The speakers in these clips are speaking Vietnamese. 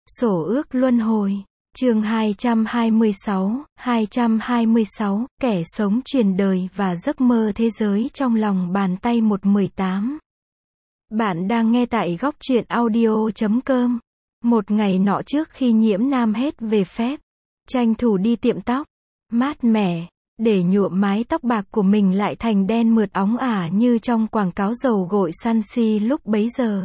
Sổ ước luân hồi. Chương 226, kẻ sống truyền đời và giấc mơ thế giới trong lòng bàn tay 118. Bạn đang nghe tại góc truyện audio.com. Một ngày nọ trước khi Nhiễm Nam hết về phép, tranh thủ đi tiệm tóc, mát mẻ, để nhuộm mái tóc bạc của mình lại thành đen mượt óng ả như trong quảng cáo dầu gội Sunsi lúc bấy giờ.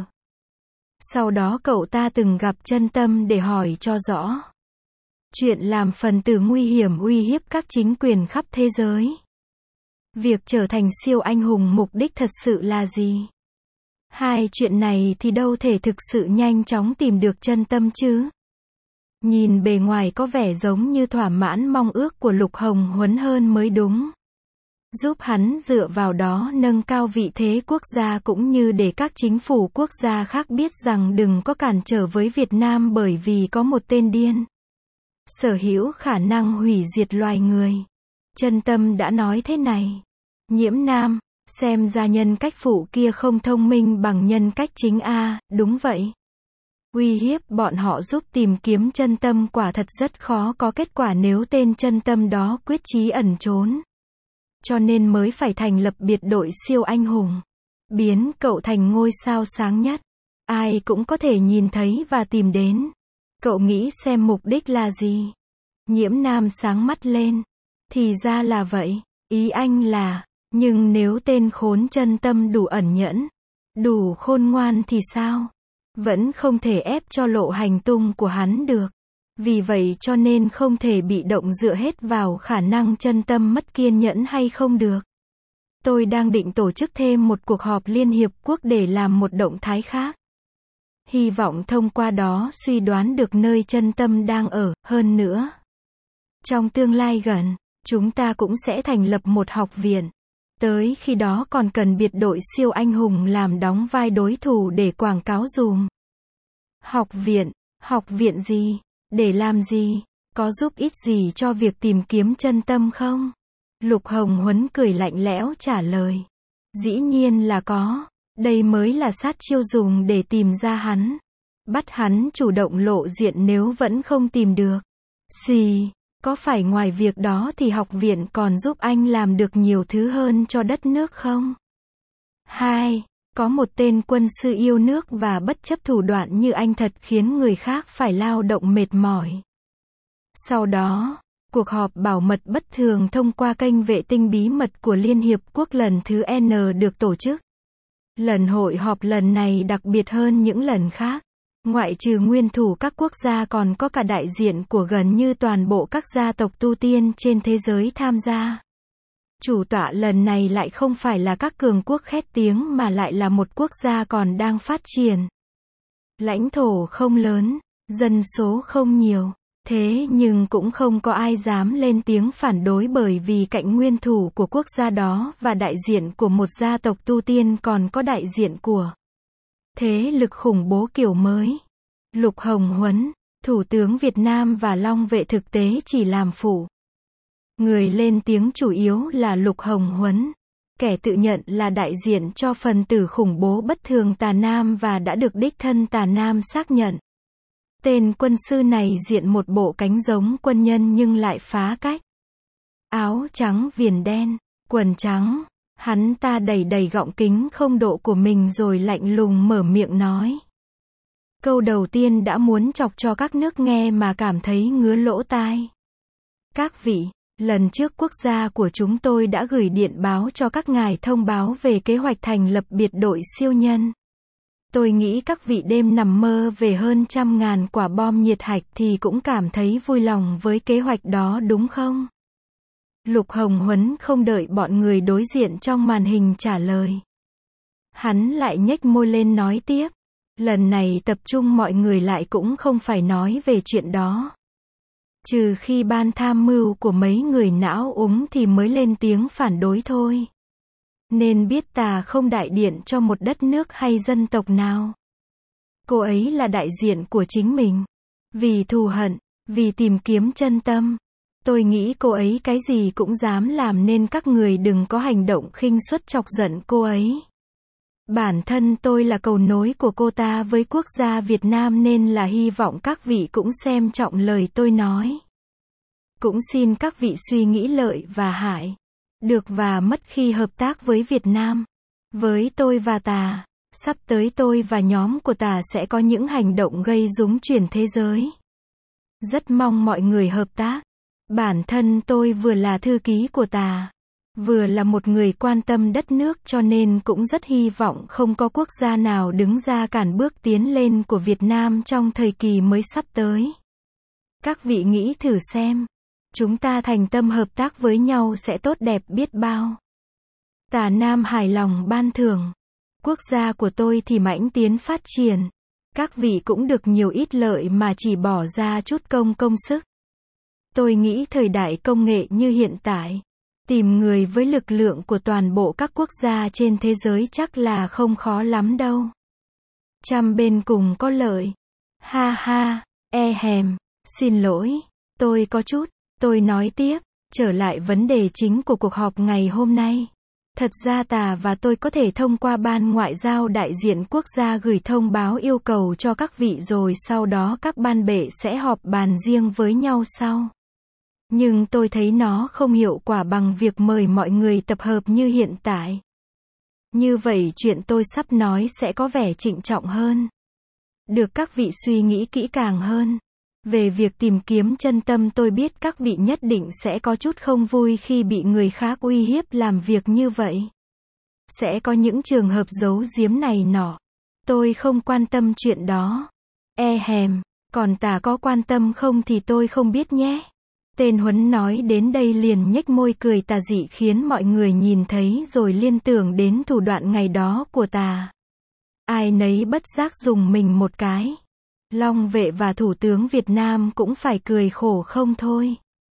Sau đó cậu ta từng gặp Chân Tâm để hỏi cho rõ chuyện làm phần tử nguy hiểm uy hiếp các chính quyền khắp thế giới. Việc trở thành siêu anh hùng mục đích thật sự là gì? Hai chuyện này thì đâu thể thực sự nhanh chóng tìm được Chân Tâm chứ. Nhìn bề ngoài có vẻ giống như thỏa mãn mong ước của Lục Hồng Huấn hơn mới đúng. Giúp hắn dựa vào đó nâng cao vị thế quốc gia cũng như để các chính phủ quốc gia khác biết rằng đừng có cản trở với Việt Nam bởi vì có một tên điên sở hữu khả năng hủy diệt loài người. Chân Tâm đã nói thế này. Nhiễm Nam, xem ra nhân cách phụ kia không thông minh bằng nhân cách chính a, đúng vậy. Uy hiếp bọn họ giúp tìm kiếm Chân Tâm quả thật rất khó có kết quả nếu tên Chân Tâm đó quyết chí ẩn trốn. Cho nên mới phải thành lập biệt đội siêu anh hùng. Biến cậu thành ngôi sao sáng nhất. Ai cũng có thể nhìn thấy và tìm đến. Cậu nghĩ xem mục đích là gì? Nhiễm Nam sáng mắt lên. Thì ra là vậy. Ý anh là, nhưng nếu tên khốn Chân Tâm đủ ẩn nhẫn, đủ khôn ngoan thì sao? Vẫn không thể ép cho lộ hành tung của hắn được. Vì vậy cho nên không thể bị động dựa hết vào khả năng Chân Tâm mất kiên nhẫn hay không được. Tôi đang định tổ chức thêm một cuộc họp Liên Hiệp Quốc để làm một động thái khác. Hy vọng thông qua đó suy đoán được nơi Chân Tâm đang ở, hơn nữa. Trong tương lai gần, chúng ta cũng sẽ thành lập một học viện. Tới khi đó còn cần biệt đội siêu anh hùng làm đóng vai đối thủ để quảng cáo dùm. Học viện gì? Để làm gì? Có giúp ích gì cho việc tìm kiếm Chân Tâm không? Lục Hồng Huấn cười lạnh lẽo trả lời. Dĩ nhiên là có. Đây mới là sát chiêu dùng để tìm ra hắn. Bắt hắn chủ động lộ diện nếu vẫn không tìm được. Xì, có phải ngoài việc đó thì học viện còn giúp anh làm được nhiều thứ hơn cho đất nước không? 2. Có một tên quân sư yêu nước và bất chấp thủ đoạn như anh thật khiến người khác phải lao động mệt mỏi. Sau đó, cuộc họp bảo mật bất thường thông qua kênh vệ tinh bí mật của Liên Hiệp Quốc lần thứ N được tổ chức. Lần hội họp lần này đặc biệt hơn những lần khác. Ngoại trừ nguyên thủ các quốc gia còn có cả đại diện của gần như toàn bộ các gia tộc tu tiên trên thế giới tham gia. Chủ tọa lần này lại không phải là các cường quốc khét tiếng mà lại là một quốc gia còn đang phát triển. Lãnh thổ không lớn, dân số không nhiều, thế nhưng cũng không có ai dám lên tiếng phản đối bởi vì cạnh nguyên thủ của quốc gia đó và đại diện của một gia tộc tu tiên còn có đại diện của thế lực khủng bố kiểu mới. Lục Hồng Huấn, Thủ tướng Việt Nam và Long Vệ thực tế chỉ làm phụ. Người lên tiếng chủ yếu là Lục Hồng Huấn, kẻ tự nhận là đại diện cho phần tử khủng bố bất thường Tà Nam và đã được đích thân Tà Nam xác nhận. Tên quân sư này diện một bộ cánh giống quân nhân nhưng lại phá cách. Áo trắng viền đen, quần trắng, hắn ta đẩy đẩy gọng kính không độ của mình rồi lạnh lùng mở miệng nói. Câu đầu tiên đã muốn chọc cho các nước nghe mà cảm thấy ngứa lỗ tai. Các vị, lần trước quốc gia của chúng tôi đã gửi điện báo cho các ngài thông báo về kế hoạch thành lập biệt đội siêu nhân. Tôi nghĩ các vị đêm nằm mơ về hơn 100.000 quả bom nhiệt hạch thì cũng cảm thấy vui lòng với kế hoạch đó đúng không? Lục Hồng Huấn không đợi bọn người đối diện trong màn hình trả lời. Hắn lại nhếch môi lên nói tiếp. Lần này tập trung mọi người lại cũng không phải nói về chuyện đó. Trừ khi ban tham mưu của mấy người não úng thì mới lên tiếng phản đối thôi. Nên biết ta không đại diện cho một đất nước hay dân tộc nào. Cô ấy là đại diện của chính mình. Vì thù hận, vì tìm kiếm Chân Tâm. Tôi nghĩ cô ấy cái gì cũng dám làm nên các người đừng có hành động khinh suất chọc giận cô ấy. Bản thân tôi là cầu nối của cô ta với quốc gia Việt Nam nên là hy vọng các vị cũng xem trọng lời tôi nói. Cũng xin các vị suy nghĩ lợi và hại, được và mất khi hợp tác với Việt Nam. Với tôi và Tà, sắp tới tôi và nhóm của Tà sẽ có những hành động gây rúng chuyển thế giới. Rất mong mọi người hợp tác. Bản thân tôi vừa là thư ký của Tà, vừa là một người quan tâm đất nước cho nên cũng rất hy vọng không có quốc gia nào đứng ra cản bước tiến lên của Việt Nam trong thời kỳ mới sắp tới. Các vị nghĩ thử xem, chúng ta thành tâm hợp tác với nhau sẽ tốt đẹp biết bao. Tà Nam hài lòng ban thưởng. Quốc gia của tôi thì mãnh tiến phát triển. Các vị cũng được nhiều ít lợi mà chỉ bỏ ra chút công sức. Tôi nghĩ thời đại công nghệ như hiện tại, tìm người với lực lượng của toàn bộ các quốc gia trên thế giới chắc là không khó lắm đâu. Trăm bên cùng có lợi. Ha ha, xin lỗi, tôi có chút. Tôi nói tiếp, trở lại vấn đề chính của cuộc họp ngày hôm nay. Thật ra Tà và tôi có thể thông qua Ban Ngoại giao đại diện quốc gia gửi thông báo yêu cầu cho các vị rồi sau đó các ban bệ sẽ họp bàn riêng với nhau sau. Nhưng tôi thấy nó không hiệu quả bằng việc mời mọi người tập hợp như hiện tại. Như vậy chuyện tôi sắp nói sẽ có vẻ trịnh trọng hơn. Được các vị suy nghĩ kỹ càng hơn. Về việc tìm kiếm chân tâm tôi biết các vị nhất định sẽ có chút không vui khi bị người khác uy hiếp làm việc như vậy. Sẽ có những trường hợp giấu giếm này nọ. Tôi không quan tâm chuyện đó. Còn Tà có quan tâm không thì tôi không biết nhé. Tên Huấn nói đến đây liền nhếch môi cười tà dị khiến mọi người nhìn thấy rồi liên tưởng đến thủ đoạn ngày đó của Tà. Ai nấy bất giác dùng mình một cái. Long Vệ và Thủ tướng Việt Nam cũng phải cười khổ không thôi.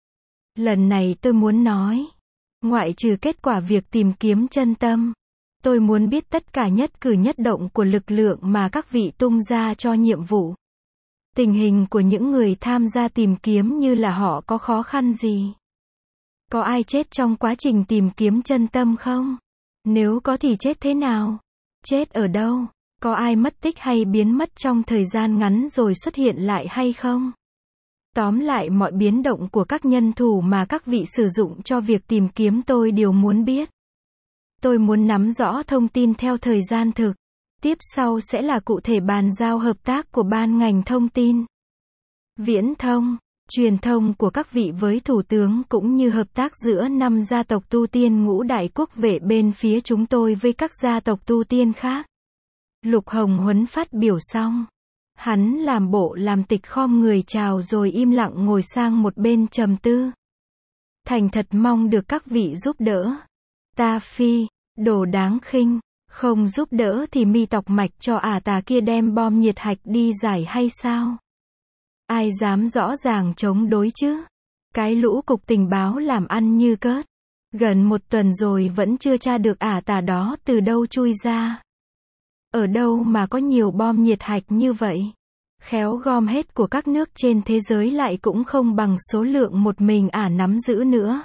Lần này tôi muốn nói, ngoại trừ kết quả việc tìm kiếm chân tâm, tôi muốn biết tất cả nhất cử nhất động của lực lượng mà các vị tung ra cho nhiệm vụ. Tình hình của những người tham gia tìm kiếm như là họ có khó khăn gì? Có ai chết trong quá trình tìm kiếm chân tâm không? Nếu có thì chết thế nào? Chết ở đâu? Có ai mất tích hay biến mất trong thời gian ngắn rồi xuất hiện lại hay không? Tóm lại mọi biến động của các nhân thủ mà các vị sử dụng cho việc tìm kiếm tôi đều muốn biết. Tôi muốn nắm rõ thông tin theo thời gian thực. Tiếp sau sẽ là cụ thể bàn giao hợp tác của ban ngành thông tin, viễn thông, truyền thông của các vị với Thủ tướng cũng như hợp tác giữa 5 gia tộc tu tiên ngũ đại quốc vệ bên phía chúng tôi với các gia tộc tu tiên khác. Lục Hồng Huấn phát biểu xong. Hắn làm bộ làm tịch khom người chào rồi im lặng ngồi sang một bên trầm tư. Thành thật mong được các vị giúp đỡ. Ta phi, đồ đáng khinh, không giúp đỡ thì mi tọc mạch cho Tà kia đem bom nhiệt hạch đi giải hay sao? Ai dám rõ ràng chống đối chứ? Cái lũ cục tình báo làm ăn như cớt. Gần 1 tuần rồi vẫn chưa tra được Tà đó từ đâu chui ra. Ở đâu mà có nhiều bom nhiệt hạch như vậy? Khéo gom hết của các nước trên thế giới lại cũng không bằng số lượng một mình nắm giữ nữa.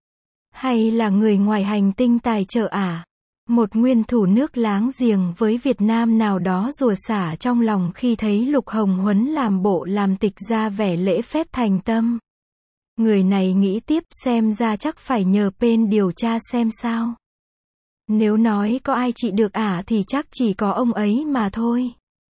Hay là người ngoài hành tinh tài trợ Một nguyên thủ nước láng giềng với Việt Nam nào đó rủa xả trong lòng khi thấy Lục Hồng Huấn làm bộ làm tịch ra vẻ lễ phép thành tâm. Người này nghĩ tiếp xem ra chắc phải nhờ bên điều tra xem sao. Nếu nói có ai trị được thì chắc chỉ có ông ấy mà thôi.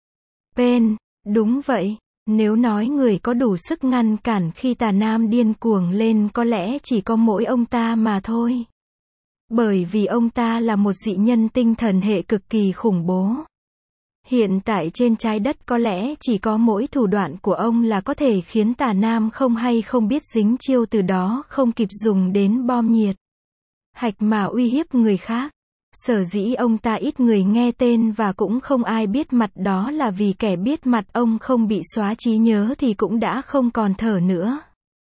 Bên, đúng vậy. Nếu nói người có đủ sức ngăn cản khi Tà Nam điên cuồng lên có lẽ chỉ có mỗi ông ta mà thôi. Bởi vì ông ta là một dị nhân tinh thần hệ cực kỳ khủng bố. Hiện tại trên trái đất có lẽ chỉ có mỗi thủ đoạn của ông là có thể khiến Tà Nam không hay không biết dính chiêu từ đó không kịp dùng đến bom nhiệt hạch mà uy hiếp người khác. Sở dĩ ông ta ít người nghe tên và cũng không ai biết mặt đó là vì kẻ biết mặt ông không bị xóa trí nhớ thì cũng đã không còn thở nữa.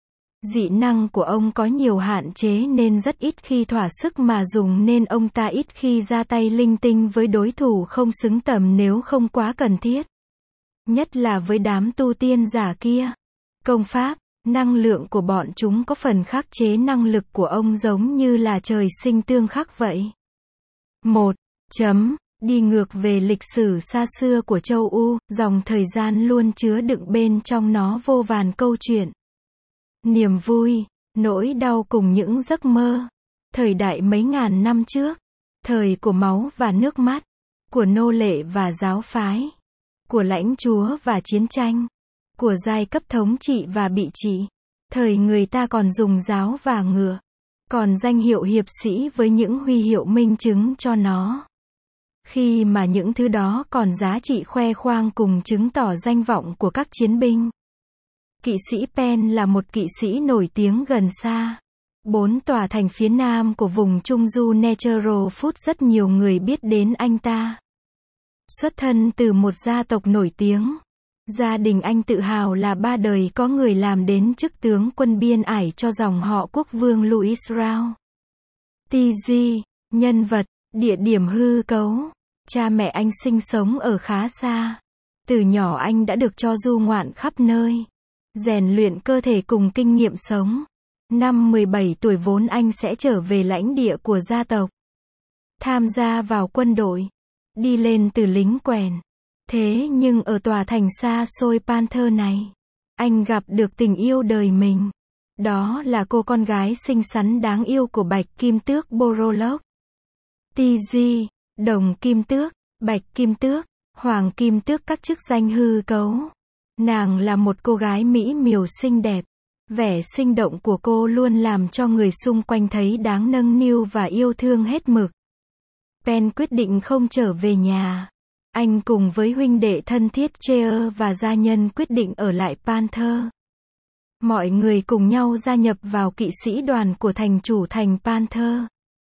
Dị năng của ông có nhiều hạn chế nên rất ít khi thỏa sức mà dùng nên ông ta ít khi ra tay linh tinh với đối thủ không xứng tầm nếu không quá cần thiết. Nhất là với đám tu tiên giả kia. Công pháp, năng lượng của bọn chúng có phần khắc chế năng lực của ông giống như là trời sinh tương khắc vậy. 1. Đi ngược về lịch sử xa xưa của châu U, dòng thời gian luôn chứa đựng bên trong nó vô vàn câu chuyện. Niềm vui, nỗi đau cùng những giấc mơ. Thời đại mấy ngàn năm trước. Thời của máu và nước mắt. Của nô lệ và giáo phái. Của lãnh chúa và chiến tranh. Của giai cấp thống trị và bị trị. Thời người ta còn dùng giáo và ngựa. Còn danh hiệu hiệp sĩ với những huy hiệu minh chứng cho nó. Khi mà những thứ đó còn giá trị khoe khoang cùng chứng tỏ danh vọng của các chiến binh. Kỵ sĩ Penn là một kỵ sĩ nổi tiếng gần xa. 4 tòa thành phía nam của vùng Trung Du Natural Food rất nhiều người biết đến anh ta. Xuất thân từ một gia tộc nổi tiếng. Gia đình anh tự hào là 3 đời có người làm đến chức tướng quân biên ải cho dòng họ quốc vương Louis Rouse. TG, nhân vật, địa điểm hư cấu. Cha mẹ anh sinh sống ở khá xa. Từ nhỏ anh đã được cho du ngoạn khắp nơi. Rèn luyện cơ thể cùng kinh nghiệm sống. Năm 17 tuổi vốn anh sẽ trở về lãnh địa của gia tộc. Tham gia vào quân đội. Đi lên từ lính quèn. Thế nhưng ở tòa thành xa xôi Panther này, anh gặp được tình yêu đời mình. Đó là cô con gái xinh xắn đáng yêu của Bạch Kim Tước Borolog. TG, Đồng Kim Tước, Bạch Kim Tước, Hoàng Kim Tước các chức danh hư cấu. Nàng là một cô gái mỹ miều xinh đẹp. Vẻ sinh động của cô luôn làm cho người xung quanh thấy đáng nâng niu và yêu thương hết mực. Penn quyết định không trở về nhà. Anh cùng với huynh đệ thân thiết Cheer và gia nhân quyết định ở lại Panther. Mọi người cùng nhau gia nhập vào kỵ sĩ đoàn của thành chủ thành Panther.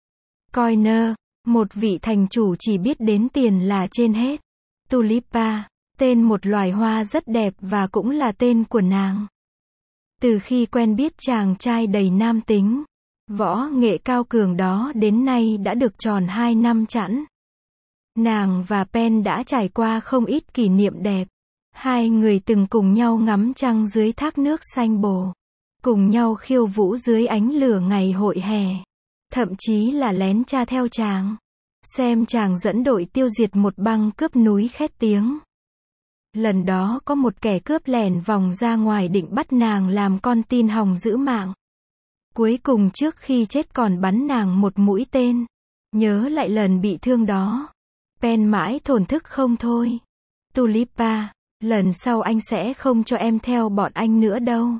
Coiner, một vị thành chủ chỉ biết đến tiền là trên hết. Tulipa, tên một loài hoa rất đẹp và cũng là tên của nàng. Từ khi quen biết chàng trai đầy nam tính, võ nghệ cao cường đó đến nay đã được tròn 2 năm chẵn. Nàng và Penn đã trải qua không ít kỷ niệm đẹp. Hai người từng cùng nhau ngắm trăng dưới thác nước xanh bồ. Cùng nhau khiêu vũ dưới ánh lửa ngày hội hè. Thậm chí là lén tra theo chàng. Xem chàng dẫn đội tiêu diệt một băng cướp núi khét tiếng. Lần đó có một kẻ cướp lẻn vòng ra ngoài định bắt nàng làm con tin hòng giữ mạng. Cuối cùng trước khi chết còn bắn nàng một mũi tên. Nhớ lại lần bị thương đó. Penn mãi thổn thức không thôi. Tulipa, lần sau anh sẽ không cho em theo bọn anh nữa đâu.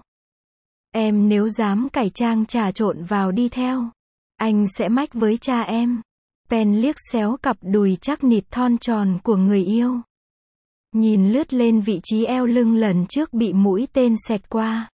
Em nếu dám cải trang trà trộn vào đi theo, anh sẽ mách với cha em. Penn liếc xéo cặp đùi chắc nịt thon tròn của người yêu. Nhìn lướt lên vị trí eo lưng lần trước bị mũi tên xẹt qua.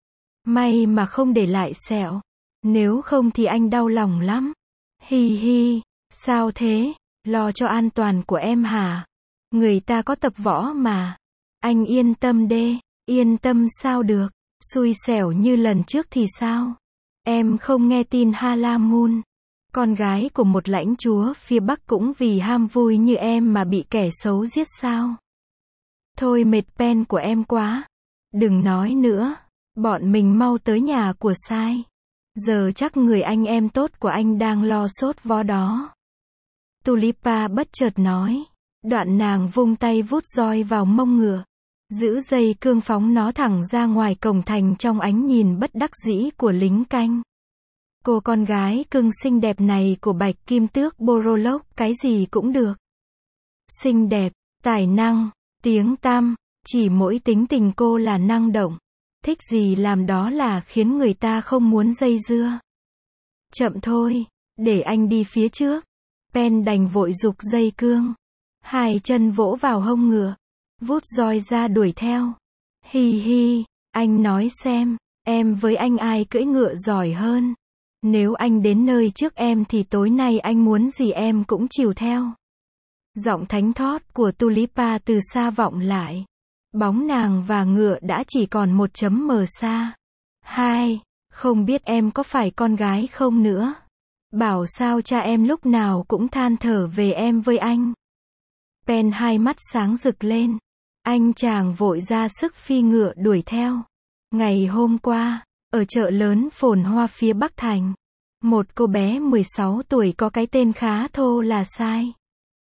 May mà không để lại sẹo. Nếu không thì anh đau lòng lắm. Hi hi, sao thế? Lo cho an toàn của em hả? Người ta có tập võ mà. Anh yên tâm đê. Yên tâm sao được? Xui xẻo như lần trước thì sao? Em không nghe tin Halamun, con gái của một lãnh chúa phía Bắc cũng vì ham vui như em mà bị kẻ xấu giết sao? Thôi mệt Penn của em quá. Đừng nói nữa. Bọn mình mau tới nhà của Sai. Giờ chắc người anh em tốt của anh đang lo sốt vó đó. Tulipa bất chợt nói. Đoạn nàng vung tay vút roi vào mông ngựa. Giữ dây cương phóng nó thẳng ra ngoài cổng thành trong ánh nhìn bất đắc dĩ của lính canh. Cô con gái cưng xinh đẹp này của Bạch Kim Tước Borolog cái gì cũng được. Xinh đẹp, tài năng, tiếng tăm, chỉ mỗi tính tình cô là năng động. Thích gì làm đó là khiến người ta không muốn dây dưa. Chậm thôi, để anh đi phía trước. Penn đành vội giục dây cương. Hai chân vỗ vào hông ngựa. Vút roi ra đuổi theo. Hi hi, anh nói xem, em với anh ai cưỡi ngựa giỏi hơn. Nếu anh đến nơi trước em thì tối nay anh muốn gì em cũng chiều theo. Giọng thánh thót của Tulipa từ xa vọng lại. Bóng nàng và ngựa đã chỉ còn một chấm mờ xa. Hai, không biết em có phải con gái không nữa. Bảo sao cha em lúc nào cũng than thở về em với anh. Penn hai mắt sáng rực lên. Anh chàng vội ra sức phi ngựa đuổi theo. Ngày hôm qua, ở chợ lớn phồn hoa phía Bắc Thành, một cô bé 16 tuổi có cái tên khá thô là Sai.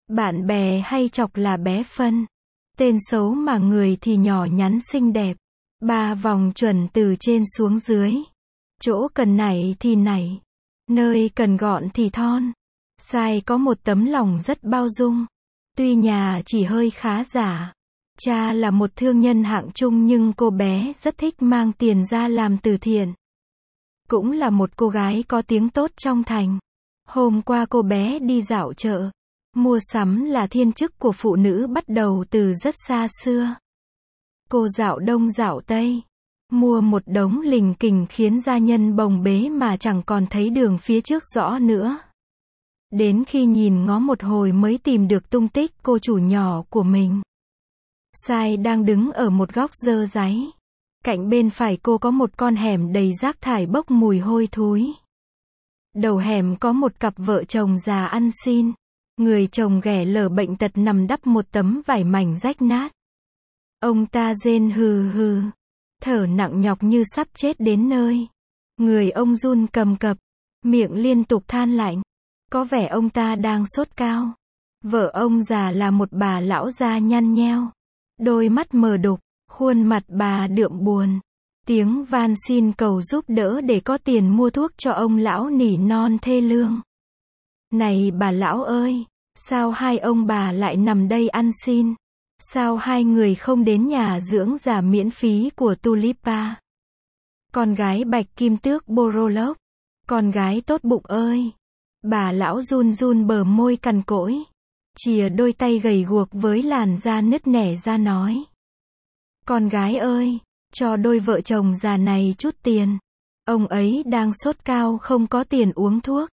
Bạn bè hay chọc là bé phân. Tên xấu mà người thì nhỏ nhắn xinh đẹp. 3 vòng chuẩn từ trên xuống dưới. Chỗ cần nảy thì nảy. Nơi cần gọn thì thon. Sai có một tấm lòng rất bao dung. Tuy nhà chỉ hơi khá giả. Cha là một thương nhân hạng trung nhưng cô bé rất thích mang tiền ra làm từ thiện. Cũng là một cô gái có tiếng tốt trong thành. Hôm qua cô bé đi dạo chợ. Mua sắm là thiên chức của phụ nữ bắt đầu từ rất xa xưa. Cô dạo đông dạo tây. Mua một đống lình kình khiến gia nhân bồng bế mà chẳng còn thấy đường phía trước rõ nữa. Đến khi nhìn ngó một hồi mới tìm được tung tích cô chủ nhỏ của mình. Sai đang đứng ở một góc dơ dáy. Cạnh bên phải cô có một con hẻm đầy rác thải bốc mùi hôi thối. Đầu hẻm có một cặp vợ chồng già ăn xin. Người chồng ghẻ lở bệnh tật nằm đắp một tấm vải mảnh rách nát. Ông ta rên hừ hừ. Thở nặng nhọc như sắp chết đến nơi. Người ông run cầm cập. Miệng liên tục than lạnh. Có vẻ ông ta đang sốt cao. Vợ ông già là một bà lão da nhăn nheo. Đôi mắt mờ đục. Khuôn mặt bà đượm buồn. Tiếng van xin cầu giúp đỡ để có tiền mua thuốc cho ông lão nỉ non thê lương. Này bà lão ơi, sao hai ông bà lại nằm đây ăn xin? Sao hai người không đến nhà dưỡng già miễn phí của Tulipa? Con gái bạch kim tước Borolog. Con gái tốt bụng ơi. Bà lão run run bờ môi cằn cỗi. Chìa đôi tay gầy guộc với làn da nứt nẻ ra nói. Con gái ơi, cho đôi vợ chồng già này chút tiền. Ông ấy đang sốt cao không có tiền uống thuốc.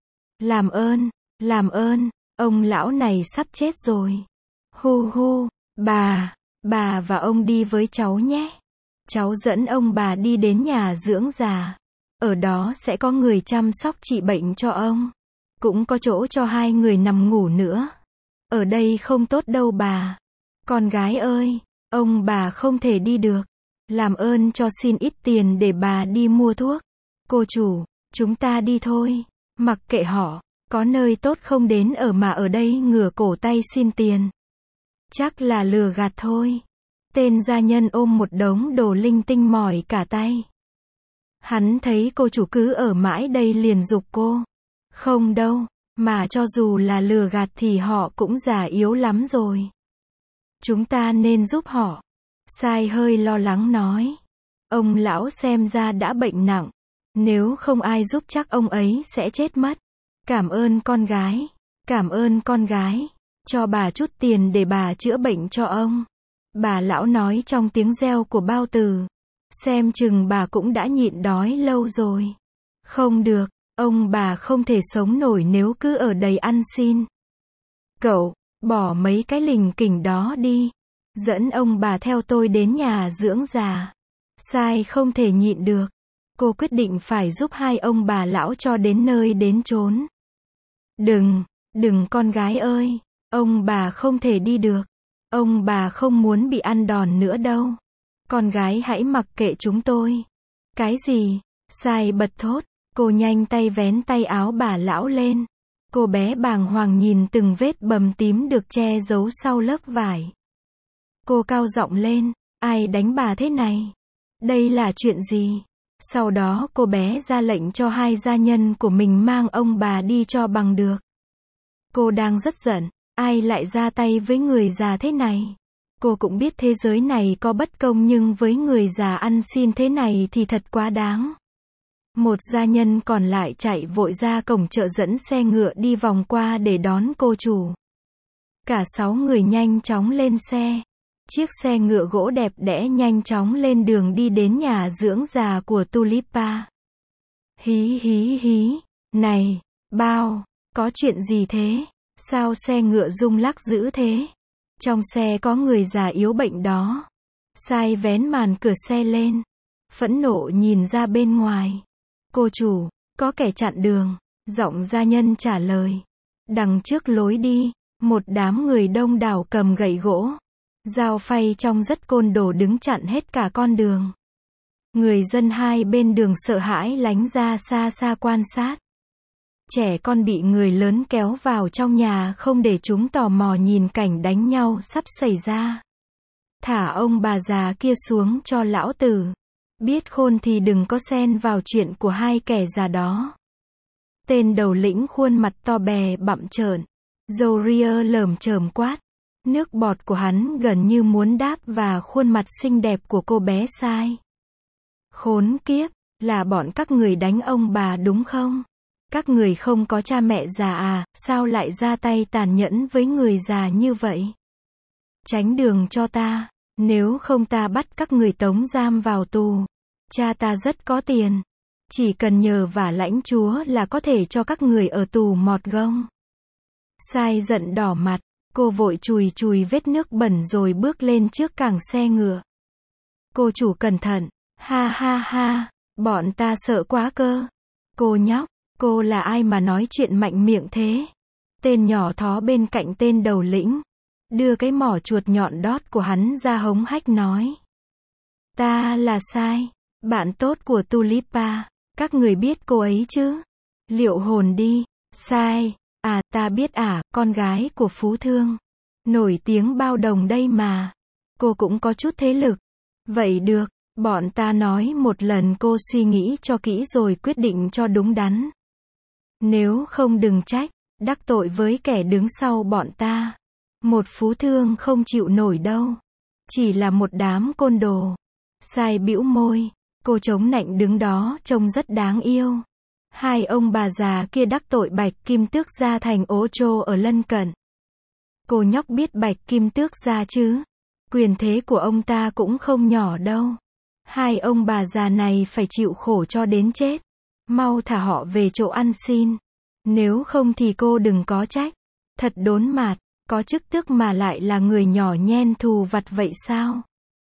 Làm ơn, ông lão này sắp chết rồi. Hu hu, bà và ông đi với cháu nhé. Cháu dẫn ông bà đi đến nhà dưỡng già. Ở đó sẽ có người chăm sóc trị bệnh cho ông. Cũng có chỗ cho hai người nằm ngủ nữa. Ở đây không tốt đâu bà. Con gái ơi, ông bà không thể đi được. Làm ơn cho xin ít tiền để bà đi mua thuốc. Cô chủ, chúng ta đi thôi. Mặc kệ họ, có nơi tốt không đến ở mà ở đây ngửa cổ tay xin tiền. Chắc là lừa gạt thôi. Tên gia nhân ôm một đống đồ linh tinh mỏi cả tay. Hắn thấy cô chủ cứ ở mãi đây liền giục cô. Không đâu, mà cho dù là lừa gạt thì họ cũng già yếu lắm rồi. Chúng ta nên giúp họ. Sai hơi lo lắng nói. Ông lão xem ra đã bệnh nặng. Nếu không ai giúp chắc ông ấy sẽ chết mất. Cảm ơn con gái. Cho bà chút tiền để bà chữa bệnh cho ông. Bà lão nói trong tiếng reo của bao tử. Xem chừng bà cũng đã nhịn đói lâu rồi. Không được, ông bà không thể sống nổi nếu cứ ở đây ăn xin. Cậu, bỏ mấy cái lình kình đó đi. Dẫn ông bà theo tôi đến nhà dưỡng già. Sai không thể nhịn được. Cô quyết định phải giúp hai ông bà lão cho đến nơi đến chốn. Đừng con gái ơi. Ông bà không thể đi được. Ông bà không muốn bị ăn đòn nữa đâu. Con gái hãy mặc kệ chúng tôi. Cái gì? Sai bật thốt. Cô nhanh tay vén tay áo bà lão lên. Cô bé bàng hoàng nhìn từng vết bầm tím được che giấu sau lớp vải. Cô cao giọng lên. Ai đánh bà thế này? Đây là chuyện gì? Sau đó cô bé ra lệnh cho hai gia nhân của mình mang ông bà đi cho bằng được. Cô đang rất giận. Ai lại ra tay với người già thế này? Cô cũng biết thế giới này có bất công nhưng với người già ăn xin thế này thì thật quá đáng. Một gia nhân còn lại chạy vội ra cổng chợ dẫn xe ngựa đi vòng qua để đón cô chủ. Cả 6 người nhanh chóng lên xe. Chiếc xe ngựa gỗ đẹp đẽ nhanh chóng lên đường đi đến nhà dưỡng già của Tulipa. Hí hí hí. Này, bao, có chuyện gì thế? Sao xe ngựa rung lắc dữ thế? Trong xe có người già yếu bệnh đó. Sai vén màn cửa xe lên. Phẫn nộ nhìn ra bên ngoài. Cô chủ, có kẻ chặn đường. Giọng gia nhân trả lời. Đằng trước lối đi, một đám người đông đảo cầm gậy gỗ. Dao phay trông rất côn đồ đứng chặn hết cả con đường. Người dân hai bên đường sợ hãi lánh ra xa xa quan sát. Trẻ con bị người lớn kéo vào trong nhà không để chúng tò mò nhìn cảnh đánh nhau sắp xảy ra. Thả ông bà già kia xuống cho lão tử. Biết khôn thì đừng có xen vào chuyện của hai kẻ già đó. Tên đầu lĩnh khuôn mặt to bè bặm trợn, râu ria lởm chởm quát. Nước bọt của hắn gần như muốn đáp vào khuôn mặt xinh đẹp của cô bé Sai. Khốn kiếp, là bọn các người đánh ông bà đúng không? Các người không có cha mẹ già à, sao lại ra tay tàn nhẫn với người già như vậy? Tránh đường cho ta, nếu không ta bắt các người tống giam vào tù. Cha ta rất có tiền, chỉ cần nhờ vả lãnh chúa là có thể cho các người ở tù mọt gông. Sai giận đỏ mặt, cô vội chùi chùi vết nước bẩn rồi bước lên trước cảng xe ngựa. Cô chủ cẩn thận, ha ha ha, bọn ta sợ quá cơ. Cô nhóc, cô là ai mà nói chuyện mạnh miệng thế? Tên nhỏ thó bên cạnh tên đầu lĩnh, đưa cái mỏ chuột nhọn đót của hắn ra hống hách nói. Ta là Sai, bạn tốt của Tulipa, các người biết cô ấy chứ? Liệu hồn đi, Sai, à ta biết à, con gái của Phú Thương. Nổi tiếng bao đồng đây mà. Cô cũng có chút thế lực. Vậy được, bọn ta nói một lần cô suy nghĩ cho kỹ rồi quyết định cho đúng đắn. Nếu không đừng trách, đắc tội với kẻ đứng sau bọn ta. Một Phú Thương không chịu nổi đâu. Chỉ là một đám côn đồ. Sai bĩu môi, cô chống nạnh đứng đó trông rất đáng yêu. Hai ông bà già kia đắc tội Bạch Kim Tước Gia thành ố trô ở lân cận. Cô nhóc biết Bạch Kim Tước Gia chứ? Quyền thế của ông ta cũng không nhỏ đâu. Hai ông bà già này phải chịu khổ cho đến chết. Mau thả họ về chỗ ăn xin. Nếu không thì cô đừng có trách. Thật đốn mạt, có chức tước mà lại là người nhỏ nhen thù vặt vậy sao?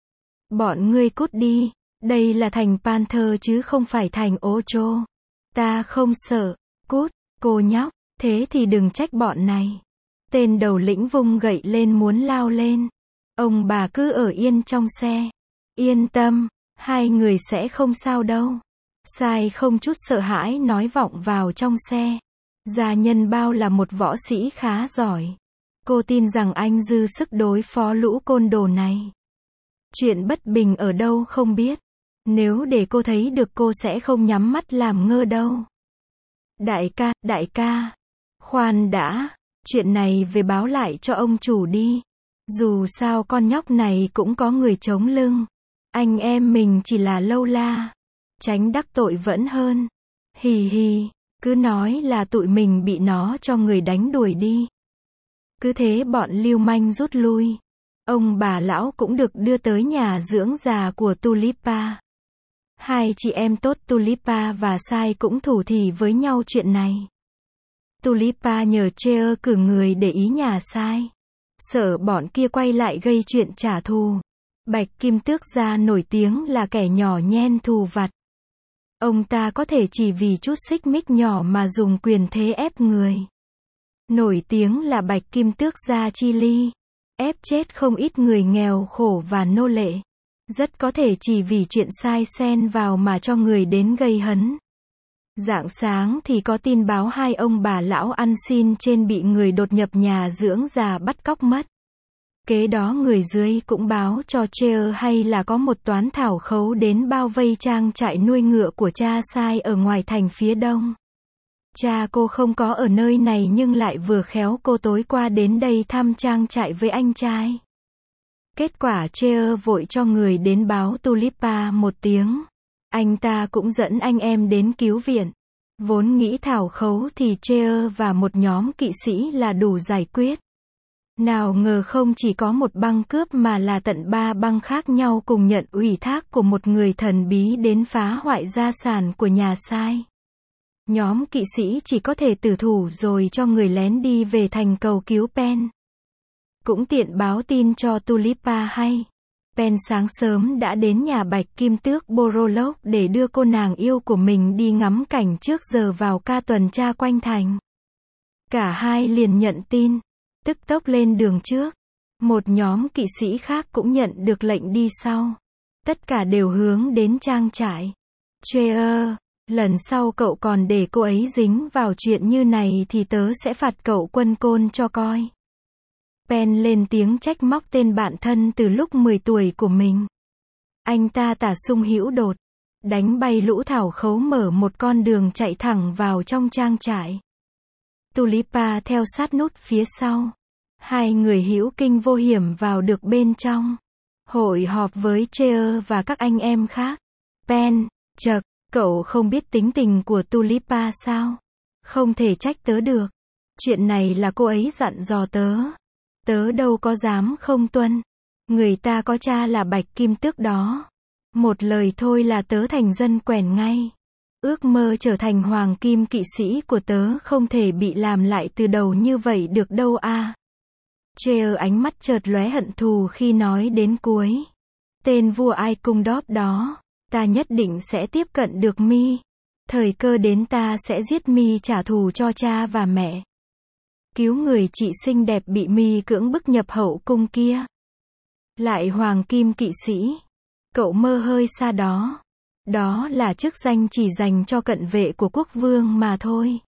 Bọn ngươi cút đi, đây là thành Panther chứ không phải thành Ocho. Ta không sợ, cút, cô nhóc, thế thì đừng trách bọn này. Tên đầu lĩnh vung gậy lên muốn lao lên. Ông bà cứ ở yên trong xe. Yên tâm, hai người sẽ không sao đâu. Sai không chút sợ hãi nói vọng vào trong xe. Gia nhân bao là một võ sĩ khá giỏi. Cô tin rằng anh dư sức đối phó lũ côn đồ này. Chuyện bất bình ở đâu không biết. Nếu để cô thấy được cô sẽ không nhắm mắt làm ngơ đâu. Đại ca. Khoan đã, chuyện này về báo lại cho ông chủ đi. Dù sao con nhóc này cũng có người chống lưng. Anh em mình chỉ là lâu la. Tránh đắc tội vẫn hơn. Hì hì, cứ nói là tụi mình bị nó cho người đánh đuổi đi. Cứ thế bọn lưu manh rút lui. Ông bà lão cũng được đưa tới nhà dưỡng già của Tulipa. Hai chị em tốt Tulipa và Sai cũng thủ thỉ với nhau chuyện này. Tulipa nhờ Cheer cử người để ý nhà Sai. Sợ bọn kia quay lại gây chuyện trả thù. Bạch Kim Tước Gia nổi tiếng là kẻ nhỏ nhen thù vặt. Ông ta có thể chỉ vì chút xích mích nhỏ mà dùng quyền thế ép người. Nổi tiếng là Bạch Kim Tước Gia Chili. Ép chết không ít người nghèo khổ và nô lệ. Rất có thể chỉ vì chuyện sai xen vào mà cho người đến gây hấn. Rạng sáng thì có tin báo hai ông bà lão ăn xin trên bị người đột nhập nhà dưỡng già bắt cóc mất. Kế đó người dưới cũng báo cho Cheer hay là có một toán thảo khấu đến bao vây trang trại nuôi ngựa của cha Sai ở ngoài thành phía đông. Cha cô không có ở nơi này nhưng lại vừa khéo cô tối qua đến đây thăm trang trại với anh trai. Kết quả Cheer vội cho người đến báo Tulipa một tiếng. Anh ta cũng dẫn anh em đến cứu viện. Vốn nghĩ thảo khấu thì Cheer và một nhóm kỵ sĩ là đủ giải quyết. Nào ngờ không chỉ có một băng cướp mà là tận 3 băng khác nhau cùng nhận ủy thác của một người thần bí đến phá hoại gia sản của nhà Sai. Nhóm kỵ sĩ chỉ có thể tử thủ rồi cho người lén đi về thành cầu cứu Pen. Cũng tiện báo tin cho Tulipa hay. Pen sáng sớm đã đến nhà Bạch Kim Tước Borolog để đưa cô nàng yêu của mình đi ngắm cảnh trước giờ vào ca tuần tra quanh thành. Cả hai liền nhận tin, tức tốc lên đường trước. Một nhóm kỵ sĩ khác cũng nhận được lệnh đi sau. Tất cả đều hướng đến trang trại. Cheer, Lần sau cậu còn để cô ấy dính vào chuyện như này thì tớ sẽ phạt cậu quân côn cho coi. Pen lên tiếng trách móc tên bạn thân từ lúc 10 tuổi của mình. Anh ta tả sung hữu đột, đánh bay lũ thảo khấu mở một con đường chạy thẳng vào trong trang trại. Tulipa theo sát nút phía sau. Hai người hữu kinh vô hiểm vào được bên trong. Hội họp với Cheer và các anh em khác. Pen, chậc, cậu không biết tính tình của Tulipa sao? Không thể trách tớ được. Chuyện này là cô ấy dặn dò tớ. Tớ đâu có dám không tuân. Người ta có cha là Bạch Kim Tước đó. Một lời thôi là tớ thành dân quèn ngay. Ước mơ trở thành hoàng kim kỵ sĩ của tớ không thể bị làm lại từ đầu như vậy được đâu a. Cheer ánh mắt chợt lóe hận thù khi nói đến cuối. Tên vua Ai Cung Đóp đó, ta nhất định sẽ tiếp cận được mi. Thời cơ đến ta sẽ giết mi trả thù cho cha và mẹ. Cứu người chị xinh đẹp bị mi cưỡng bức nhập hậu cung kia. Lại hoàng kim kỵ sĩ. Cậu mơ hơi xa đó. Đó là chức danh chỉ dành cho cận vệ của quốc vương mà thôi.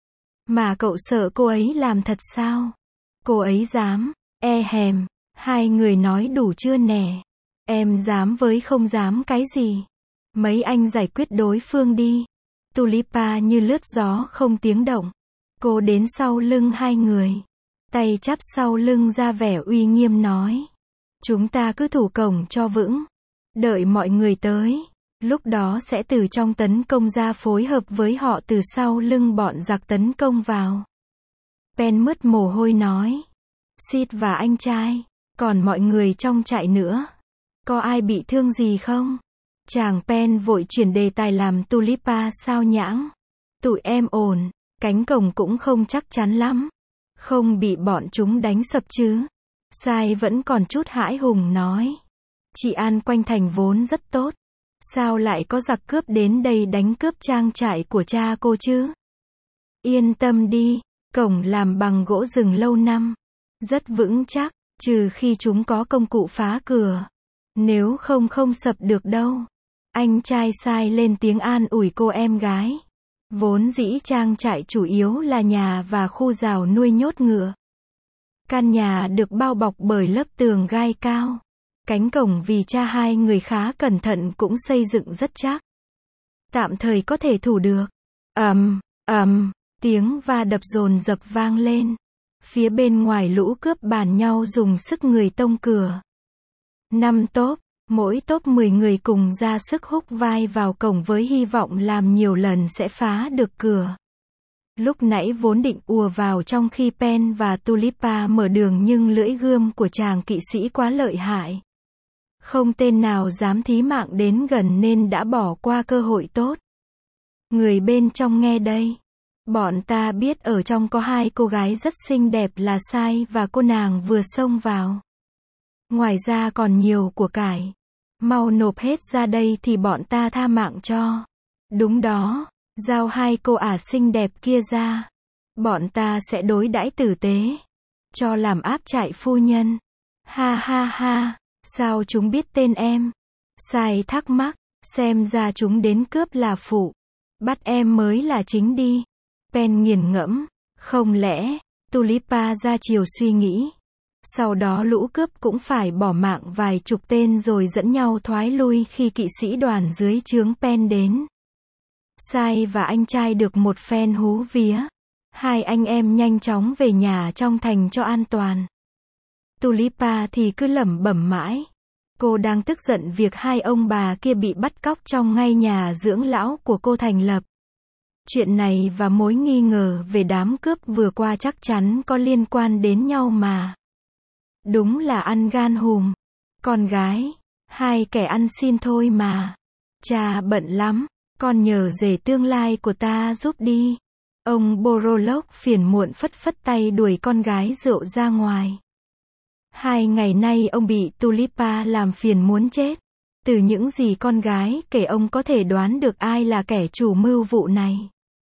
Mà cậu sợ cô ấy làm thật sao? Cô ấy dám, hèm, hai người nói đủ chưa nè? Em dám với không dám cái gì? Mấy anh giải quyết đối phương đi. Tulipa như lướt gió không tiếng động. Cô đến sau lưng hai người. Tay chắp sau lưng ra vẻ uy nghiêm nói. Chúng ta cứ thủ cổng cho vững. Đợi mọi người tới. Lúc đó sẽ từ trong tấn công ra phối hợp với họ từ sau lưng bọn giặc tấn công vào. Pen mứt mồ hôi nói. Sid và anh trai. Còn mọi người trong trại nữa. Có ai bị thương gì không? Chàng Pen vội chuyển đề tài làm Tulipa sao nhãng. Tụi em ổn. Cánh cổng cũng không chắc chắn lắm. Không bị bọn chúng đánh sập chứ? Sai vẫn còn chút hãi hùng nói. Trị an quanh thành vốn rất tốt. Sao lại có giặc cướp đến đây đánh cướp trang trại của cha cô chứ? Yên tâm đi, cổng làm bằng gỗ rừng lâu năm. Rất vững chắc, trừ khi chúng có công cụ phá cửa. Nếu không không sập được đâu. Anh trai Sai lên tiếng an ủi cô em gái. Vốn dĩ trang trại chủ yếu là nhà và khu rào nuôi nhốt ngựa. Căn nhà được bao bọc bởi lớp tường gai cao. Cánh cổng vì cha hai người khá cẩn thận cũng xây dựng rất chắc. Tạm thời có thể thủ được. Tiếng va đập dồn dập vang lên. Phía bên ngoài lũ cướp bàn nhau dùng sức người tông cửa. 5 tốp, mỗi tốp 10 người cùng ra sức húc vai vào cổng với hy vọng làm nhiều lần sẽ phá được cửa. Lúc nãy vốn định ùa vào trong khi Pen và Tulipa mở đường nhưng lưỡi gươm của chàng kỵ sĩ quá lợi hại. Không tên nào dám thí mạng đến gần nên đã bỏ qua cơ hội tốt. Người bên trong nghe đây. Bọn ta biết ở trong có hai cô gái rất xinh đẹp là Sai và cô nàng vừa xông vào. Ngoài ra còn nhiều của cải. Mau nộp hết ra đây thì bọn ta tha mạng cho. Đúng đó, giao hai cô ả xinh đẹp kia ra. Bọn ta sẽ đối đãi tử tế. Cho làm áp trại phu nhân. Ha ha ha, sao chúng biết tên em? Sai thắc mắc, xem ra chúng đến cướp là phụ. Bắt em mới là chính đi. Pen nghiền ngẫm, không lẽ, Tulipa ra chiều suy nghĩ. Sau đó lũ cướp cũng phải bỏ mạng vài chục tên rồi dẫn nhau thoái lui khi kỵ sĩ đoàn dưới trướng Pen đến. Sai và anh trai được một phen hú vía. Hai anh em nhanh chóng về nhà trong thành cho an toàn. Tulipa thì cứ lẩm bẩm mãi. Cô đang tức giận việc hai ông bà kia bị bắt cóc trong ngay nhà dưỡng lão của cô thành lập. Chuyện này và mối nghi ngờ về đám cướp vừa qua chắc chắn có liên quan đến nhau mà. Đúng là ăn gan hùm. Con gái, hai kẻ ăn xin thôi mà. Cha bận lắm, con nhờ rể tương lai của ta giúp đi. Ông Borolog phiền muộn phất phất tay đuổi con gái rượu ra ngoài. 2 ngày nay ông bị Tulipa làm phiền muốn chết. Từ những gì con gái kể ông có thể đoán được ai là kẻ chủ mưu vụ này.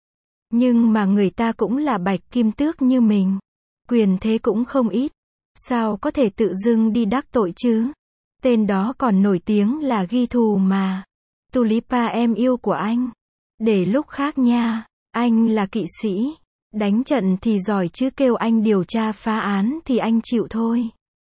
Nhưng mà người ta cũng là Bạch Kim Tước như mình. Quyền thế cũng không ít. Sao có thể tự dưng đi đắc tội chứ? Tên đó còn nổi tiếng là ghi thù mà. Tulipa em yêu của anh. Để lúc khác nha, anh là kỵ sĩ. Đánh trận thì giỏi chứ kêu anh điều tra phá án thì anh chịu thôi.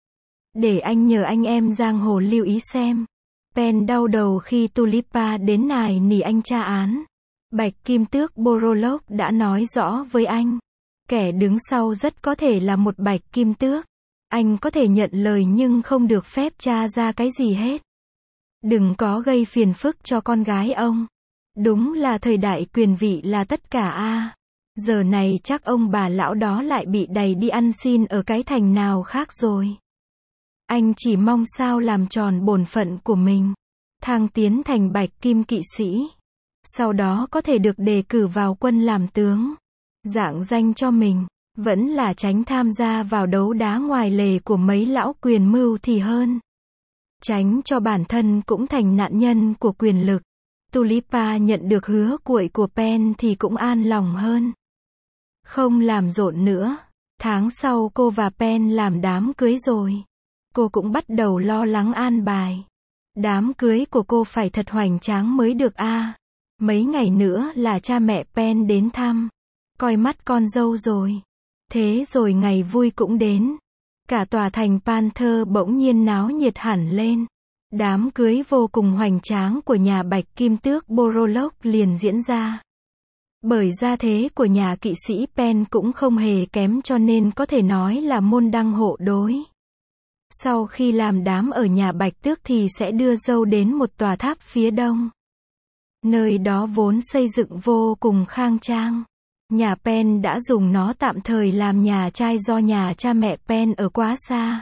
Để anh nhờ anh em giang hồ lưu ý xem. Pen đau đầu khi Tulipa đến nài nỉ anh tra án. Bạch Kim Tước Borolog đã nói rõ với anh. Kẻ đứng sau rất có thể là một Bạch Kim Tước. Anh có thể nhận lời nhưng không được phép tra ra cái gì hết. Đừng có gây phiền phức cho con gái ông. Đúng là thời đại quyền vị là tất cả a. Giờ này chắc ông bà lão đó lại bị đày đi ăn xin ở cái thành nào khác rồi. Anh chỉ mong sao làm tròn bổn phận của mình. Thăng tiến thành Bạch Kim kỵ sĩ. Sau đó có thể được đề cử vào quân làm tướng. Rạng danh cho mình. Vẫn là tránh tham gia vào đấu đá ngoài lề của mấy lão quyền mưu thì hơn. Tránh cho bản thân cũng thành nạn nhân của quyền lực. Tulipa nhận được hứa cuội của Pen thì cũng an lòng hơn. Không làm rộn nữa. Tháng sau cô và Pen làm đám cưới rồi. Cô cũng bắt đầu lo lắng an bài. Đám cưới của cô phải thật hoành tráng mới được a. Mấy ngày nữa là cha mẹ Pen đến thăm. Coi mắt con dâu rồi. Thế rồi ngày vui cũng đến. Cả tòa thành Panther bỗng nhiên náo nhiệt hẳn lên. Đám cưới vô cùng hoành tráng của nhà Bạch Kim Tước Borolog liền diễn ra. Bởi gia thế của nhà kỵ sĩ Pen cũng không hề kém cho nên có thể nói là môn đăng hộ đối. Sau khi làm đám ở nhà Bạch Tước thì sẽ đưa dâu đến một tòa tháp phía đông. Nơi đó vốn xây dựng vô cùng khang trang. Nhà Pen đã dùng nó tạm thời làm nhà trai do nhà cha mẹ Pen ở quá xa.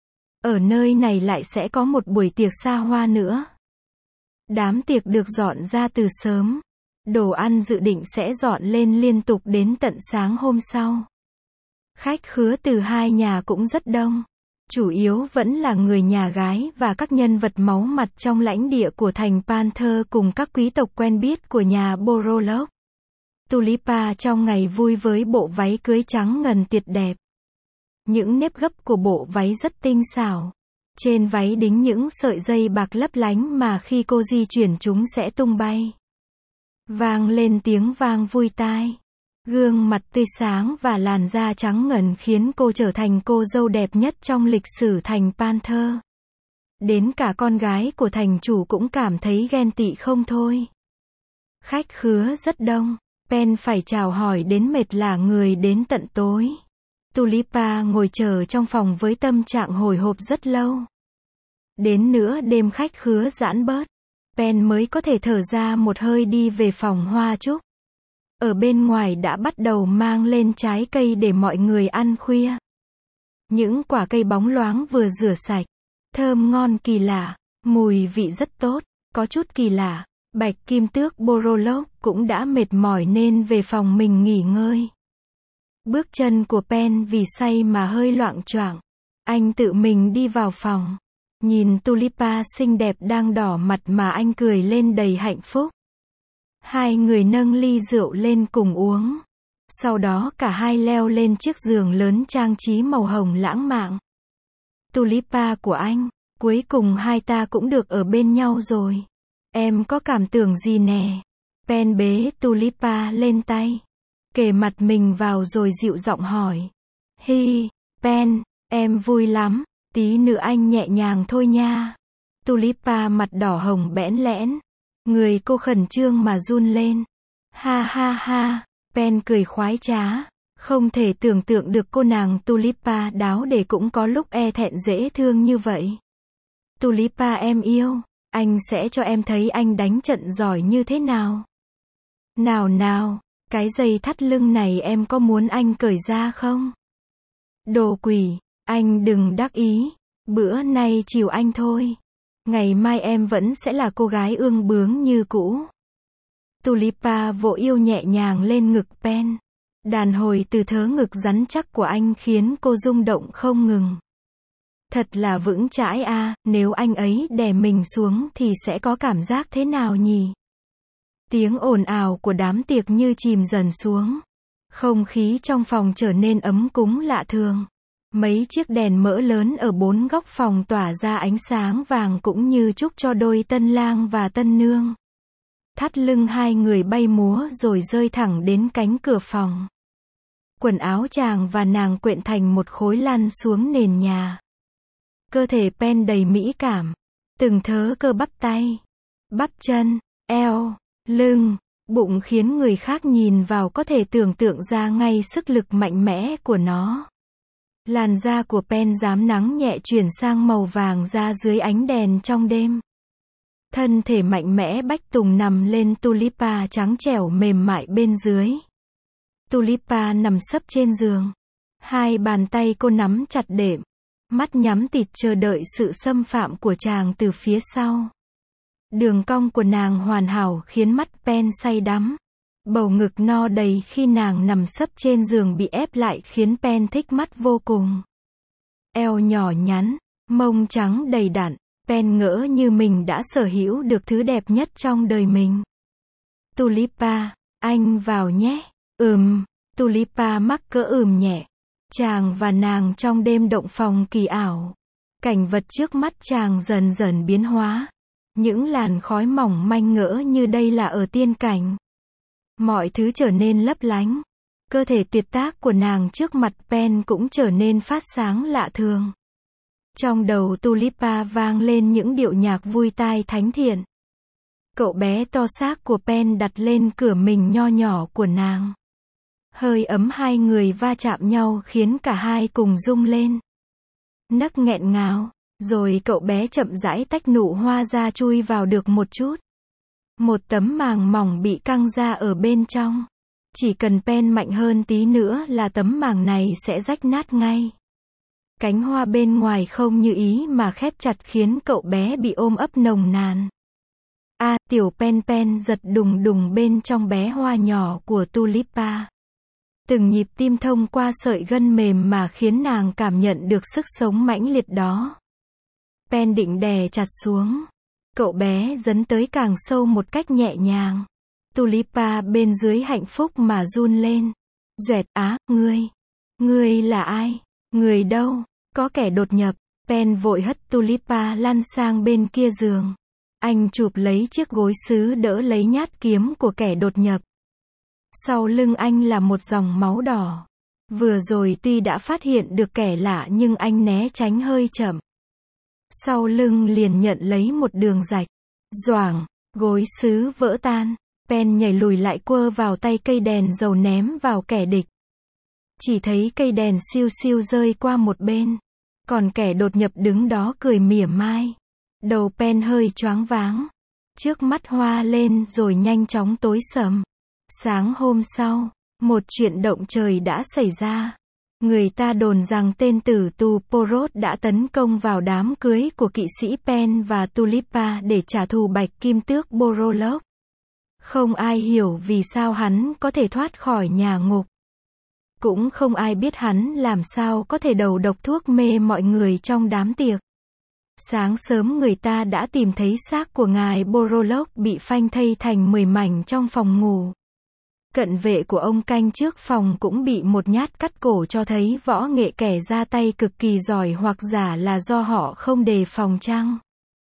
Ở nơi này lại sẽ có một buổi tiệc xa hoa nữa. Đám tiệc được dọn ra từ sớm. Đồ ăn dự định sẽ dọn lên liên tục đến tận sáng hôm sau. Khách khứa từ hai nhà cũng rất đông. Chủ yếu vẫn là người nhà gái và các nhân vật máu mặt trong lãnh địa của thành Panther cùng các quý tộc quen biết của nhà Borolog. Tulipa trong ngày vui với bộ váy cưới trắng ngần tuyệt đẹp. Những nếp gấp của bộ váy rất tinh xảo. Trên váy đính những sợi dây bạc lấp lánh mà khi cô di chuyển chúng sẽ tung bay. Vang lên tiếng vang vui tai. Gương mặt tươi sáng và làn da trắng ngần khiến cô trở thành cô dâu đẹp nhất trong lịch sử thành Panther. Đến cả con gái của thành chủ cũng cảm thấy ghen tị không thôi. Khách khứa rất đông. Pen phải chào hỏi đến mệt lả người đến tận tối. Tulipa ngồi chờ trong phòng với tâm trạng hồi hộp rất lâu. Đến nửa đêm khách khứa giãn bớt. Pen mới có thể thở ra một hơi đi về phòng hoa trúc. Ở bên ngoài đã bắt đầu mang lên trái cây để mọi người ăn khuya. Những quả cây bóng loáng vừa rửa sạch. Thơm ngon kỳ lạ. Mùi vị rất tốt. Có chút kỳ lạ. Bạch Kim Tước Borolog cũng đã mệt mỏi nên về phòng mình nghỉ ngơi. Bước chân của Pen vì say mà hơi loạng choạng. Anh tự mình đi vào phòng. Nhìn Tulipa xinh đẹp đang đỏ mặt mà anh cười lên đầy hạnh phúc. Hai người nâng ly rượu lên cùng uống. Sau đó cả hai leo lên chiếc giường lớn trang trí màu hồng lãng mạn. Tulipa của anh, cuối cùng hai ta cũng được ở bên nhau rồi. Em có cảm tưởng gì nè? Pen bế Tulipa lên tay. Kề mặt mình vào rồi dịu giọng hỏi. Hi, Pen, em vui lắm. Tí nữa anh nhẹ nhàng thôi nha. Tulipa mặt đỏ hồng bẽn lẽn. Người cô khẩn trương mà run lên. Ha ha ha. Pen cười khoái trá. Không thể tưởng tượng được cô nàng Tulipa đáo để cũng có lúc e thẹn dễ thương như vậy. Tulipa em yêu. Anh sẽ cho em thấy anh đánh trận giỏi như thế nào. Nào nào, cái dây thắt lưng này em có muốn anh cởi ra không? Đồ quỷ, anh đừng đắc ý. Bữa nay chiều anh thôi. Ngày mai em vẫn sẽ là cô gái ương bướng như cũ. Tulipa vỗ yêu nhẹ nhàng lên ngực Pen. Đàn hồi từ thớ ngực rắn chắc của anh khiến cô rung động không ngừng. Thật là vững chãi a, nếu anh ấy đè mình xuống thì sẽ có cảm giác thế nào nhỉ? Tiếng ồn ào của đám tiệc như chìm dần xuống. Không khí trong phòng trở nên ấm cúng lạ thường. Mấy chiếc đèn mỡ lớn ở bốn góc phòng tỏa ra ánh sáng vàng cũng như chúc cho đôi tân lang và tân nương. thắt lưng hai người bay múa rồi rơi thẳng đến cánh cửa phòng. Quần áo chàng và nàng quện thành một khối lăn xuống nền nhà. Cơ thể Pen đầy mỹ cảm. Từng thớ cơ bắp tay, bắp chân, eo, lưng, bụng khiến người khác nhìn vào có thể tưởng tượng ra ngay sức lực mạnh mẽ của nó. Làn da của Pen rám nắng nhẹ chuyển sang màu vàng da dưới ánh đèn trong đêm. Thân thể mạnh mẽ bách tùng nằm lên Tulipa trắng trẻo mềm mại bên dưới. Tulipa nằm sấp trên giường. Hai bàn tay cô nắm chặt đệm. Mắt nhắm tịt chờ đợi sự xâm phạm của chàng từ phía sau. Đường cong của nàng hoàn hảo khiến mắt Pen say đắm. Bầu ngực no đầy khi nàng nằm sấp trên giường bị ép lại khiến Pen thích mắt vô cùng. Eo nhỏ nhắn, mông trắng đầy đặn, Pen ngỡ như mình đã sở hữu được thứ đẹp nhất trong đời mình. Tulipa, anh vào nhé. Tulipa mắc cỡ nhẹ. Chàng và nàng trong đêm động phòng kỳ ảo. Cảnh vật trước mắt chàng dần dần biến hóa. Những làn khói mỏng manh ngỡ như đây là ở tiên cảnh. Mọi thứ trở nên lấp lánh. Cơ thể tuyệt tác của nàng trước mặt Pen cũng trở nên phát sáng lạ thường. Trong đầu Tulipa vang lên những điệu nhạc vui tai thánh thiện. Cậu bé to xác của Pen đặt lên cửa mình nho nhỏ của nàng. Hơi ấm hai người va chạm nhau khiến cả hai cùng rung lên. Nấc nghẹn ngào, rồi cậu bé chậm rãi tách nụ hoa ra chui vào được một chút. Một tấm màng mỏng bị căng ra ở bên trong. Chỉ cần Pen mạnh hơn tí nữa là tấm màng này sẽ rách nát ngay. Cánh hoa bên ngoài không như ý mà khép chặt khiến cậu bé bị ôm ấp nồng nàn. Tiểu Pen giật đùng đùng bên trong bé hoa nhỏ của Tulipa. Từng nhịp tim thông qua sợi gân mềm mà khiến nàng cảm nhận được sức sống mãnh liệt đó. Pen định đè chặt xuống. Cậu bé dấn tới càng sâu một cách nhẹ nhàng. Tulipa bên dưới hạnh phúc mà run lên. Duệt ngươi là ai? Người đâu? Có kẻ đột nhập. Pen vội hất Tulipa lăn sang bên kia giường. Anh chụp lấy chiếc gối sứ đỡ lấy nhát kiếm của kẻ đột nhập. Sau lưng anh là một dòng máu đỏ. Vừa rồi tuy đã phát hiện được kẻ lạ nhưng anh né tránh hơi chậm. Sau lưng liền nhận lấy một đường rạch. Doảng, gối sứ vỡ tan. Pen nhảy lùi lại quơ vào tay cây đèn dầu ném vào kẻ địch. Chỉ thấy cây đèn siêu siêu rơi qua một bên. Còn kẻ đột nhập đứng đó cười mỉa mai. Đầu Pen hơi choáng váng. Trước mắt hoa lên rồi nhanh chóng tối sầm. Sáng hôm sau, một chuyện động trời đã xảy ra. Người ta đồn rằng tên tử tù Porot đã tấn công vào đám cưới của kỵ sĩ Pen và Tulipa để trả thù bạch kim tước Borolog. Không ai hiểu vì sao hắn có thể thoát khỏi nhà ngục. Cũng không ai biết hắn làm sao có thể đầu độc thuốc mê mọi người trong đám tiệc. Sáng sớm người ta đã tìm thấy xác của ngài Borolog bị phanh thây thành 10 mảnh trong phòng ngủ. Cận vệ của ông canh trước phòng cũng bị một nhát cắt cổ cho thấy võ nghệ kẻ ra tay cực kỳ giỏi hoặc giả là do họ không đề phòng chăng.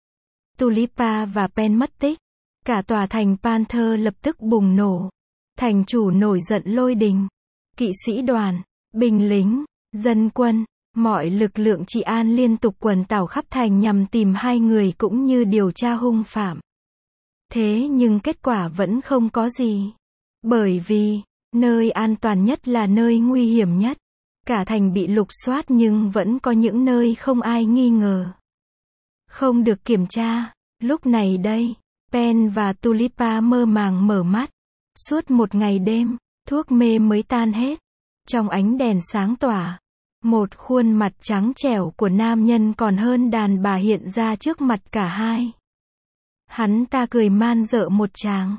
Tulipa và Pen mất tích. Cả tòa thành Panther lập tức bùng nổ. Thành chủ nổi giận lôi đình. Kỵ sĩ đoàn, binh lính, dân quân, mọi lực lượng trị an liên tục quần tảo khắp thành nhằm tìm hai người cũng như điều tra hung phạm. Thế nhưng kết quả vẫn không có gì. Bởi vì, nơi an toàn nhất là nơi nguy hiểm nhất. Cả thành bị lục soát nhưng vẫn có những nơi không ai nghi ngờ. Không được kiểm tra. Lúc này đây, Pen và Tulipa mơ màng mở mắt. Suốt một ngày đêm, thuốc mê mới tan hết. Trong ánh đèn sáng tỏa, một khuôn mặt trắng trẻo của nam nhân còn hơn đàn bà hiện ra trước mặt cả hai. Hắn ta cười man dợ một tràng.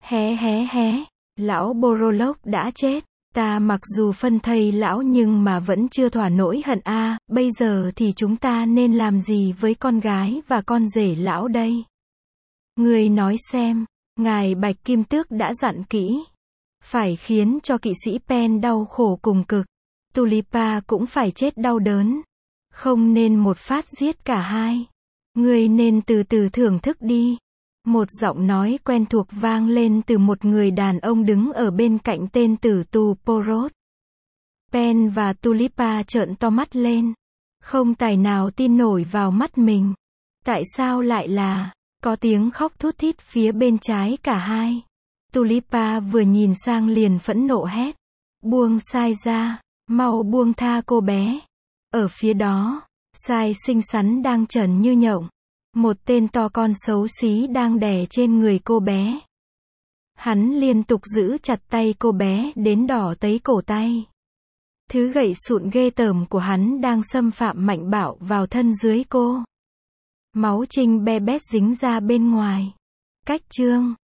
Hé. Lão Borolog đã chết. Ta mặc dù phân thây lão nhưng mà vẫn chưa thỏa nỗi hận bây giờ thì chúng ta nên làm gì với con gái và con rể lão đây? Ngươi nói xem, ngài Bạch Kim Tước đã dặn kỹ. Phải khiến cho kỵ sĩ Pen đau khổ cùng cực. Tulipa cũng phải chết đau đớn. Không nên một phát giết cả hai. Ngươi nên từ từ thưởng thức đi. Một giọng nói quen thuộc vang lên từ một người đàn ông đứng ở bên cạnh tên tử tù Porot. Pen và Tulipa trợn to mắt lên. Không tài nào tin nổi vào mắt mình. Tại sao lại là... Có tiếng khóc thút thít phía bên trái cả hai. Tulipa vừa nhìn sang liền phẫn nộ hét. Buông Sai ra, mau buông tha cô bé. Ở phía đó, Sai xinh xắn đang trần như nhộng. Một tên to con xấu xí đang đè trên người cô bé. Hắn liên tục giữ chặt tay cô bé đến đỏ tấy cổ tay. Thứ gậy sụn ghê tởm của hắn đang xâm phạm mạnh bạo vào thân dưới cô. Máu trinh be bét dính ra bên ngoài. Cách chương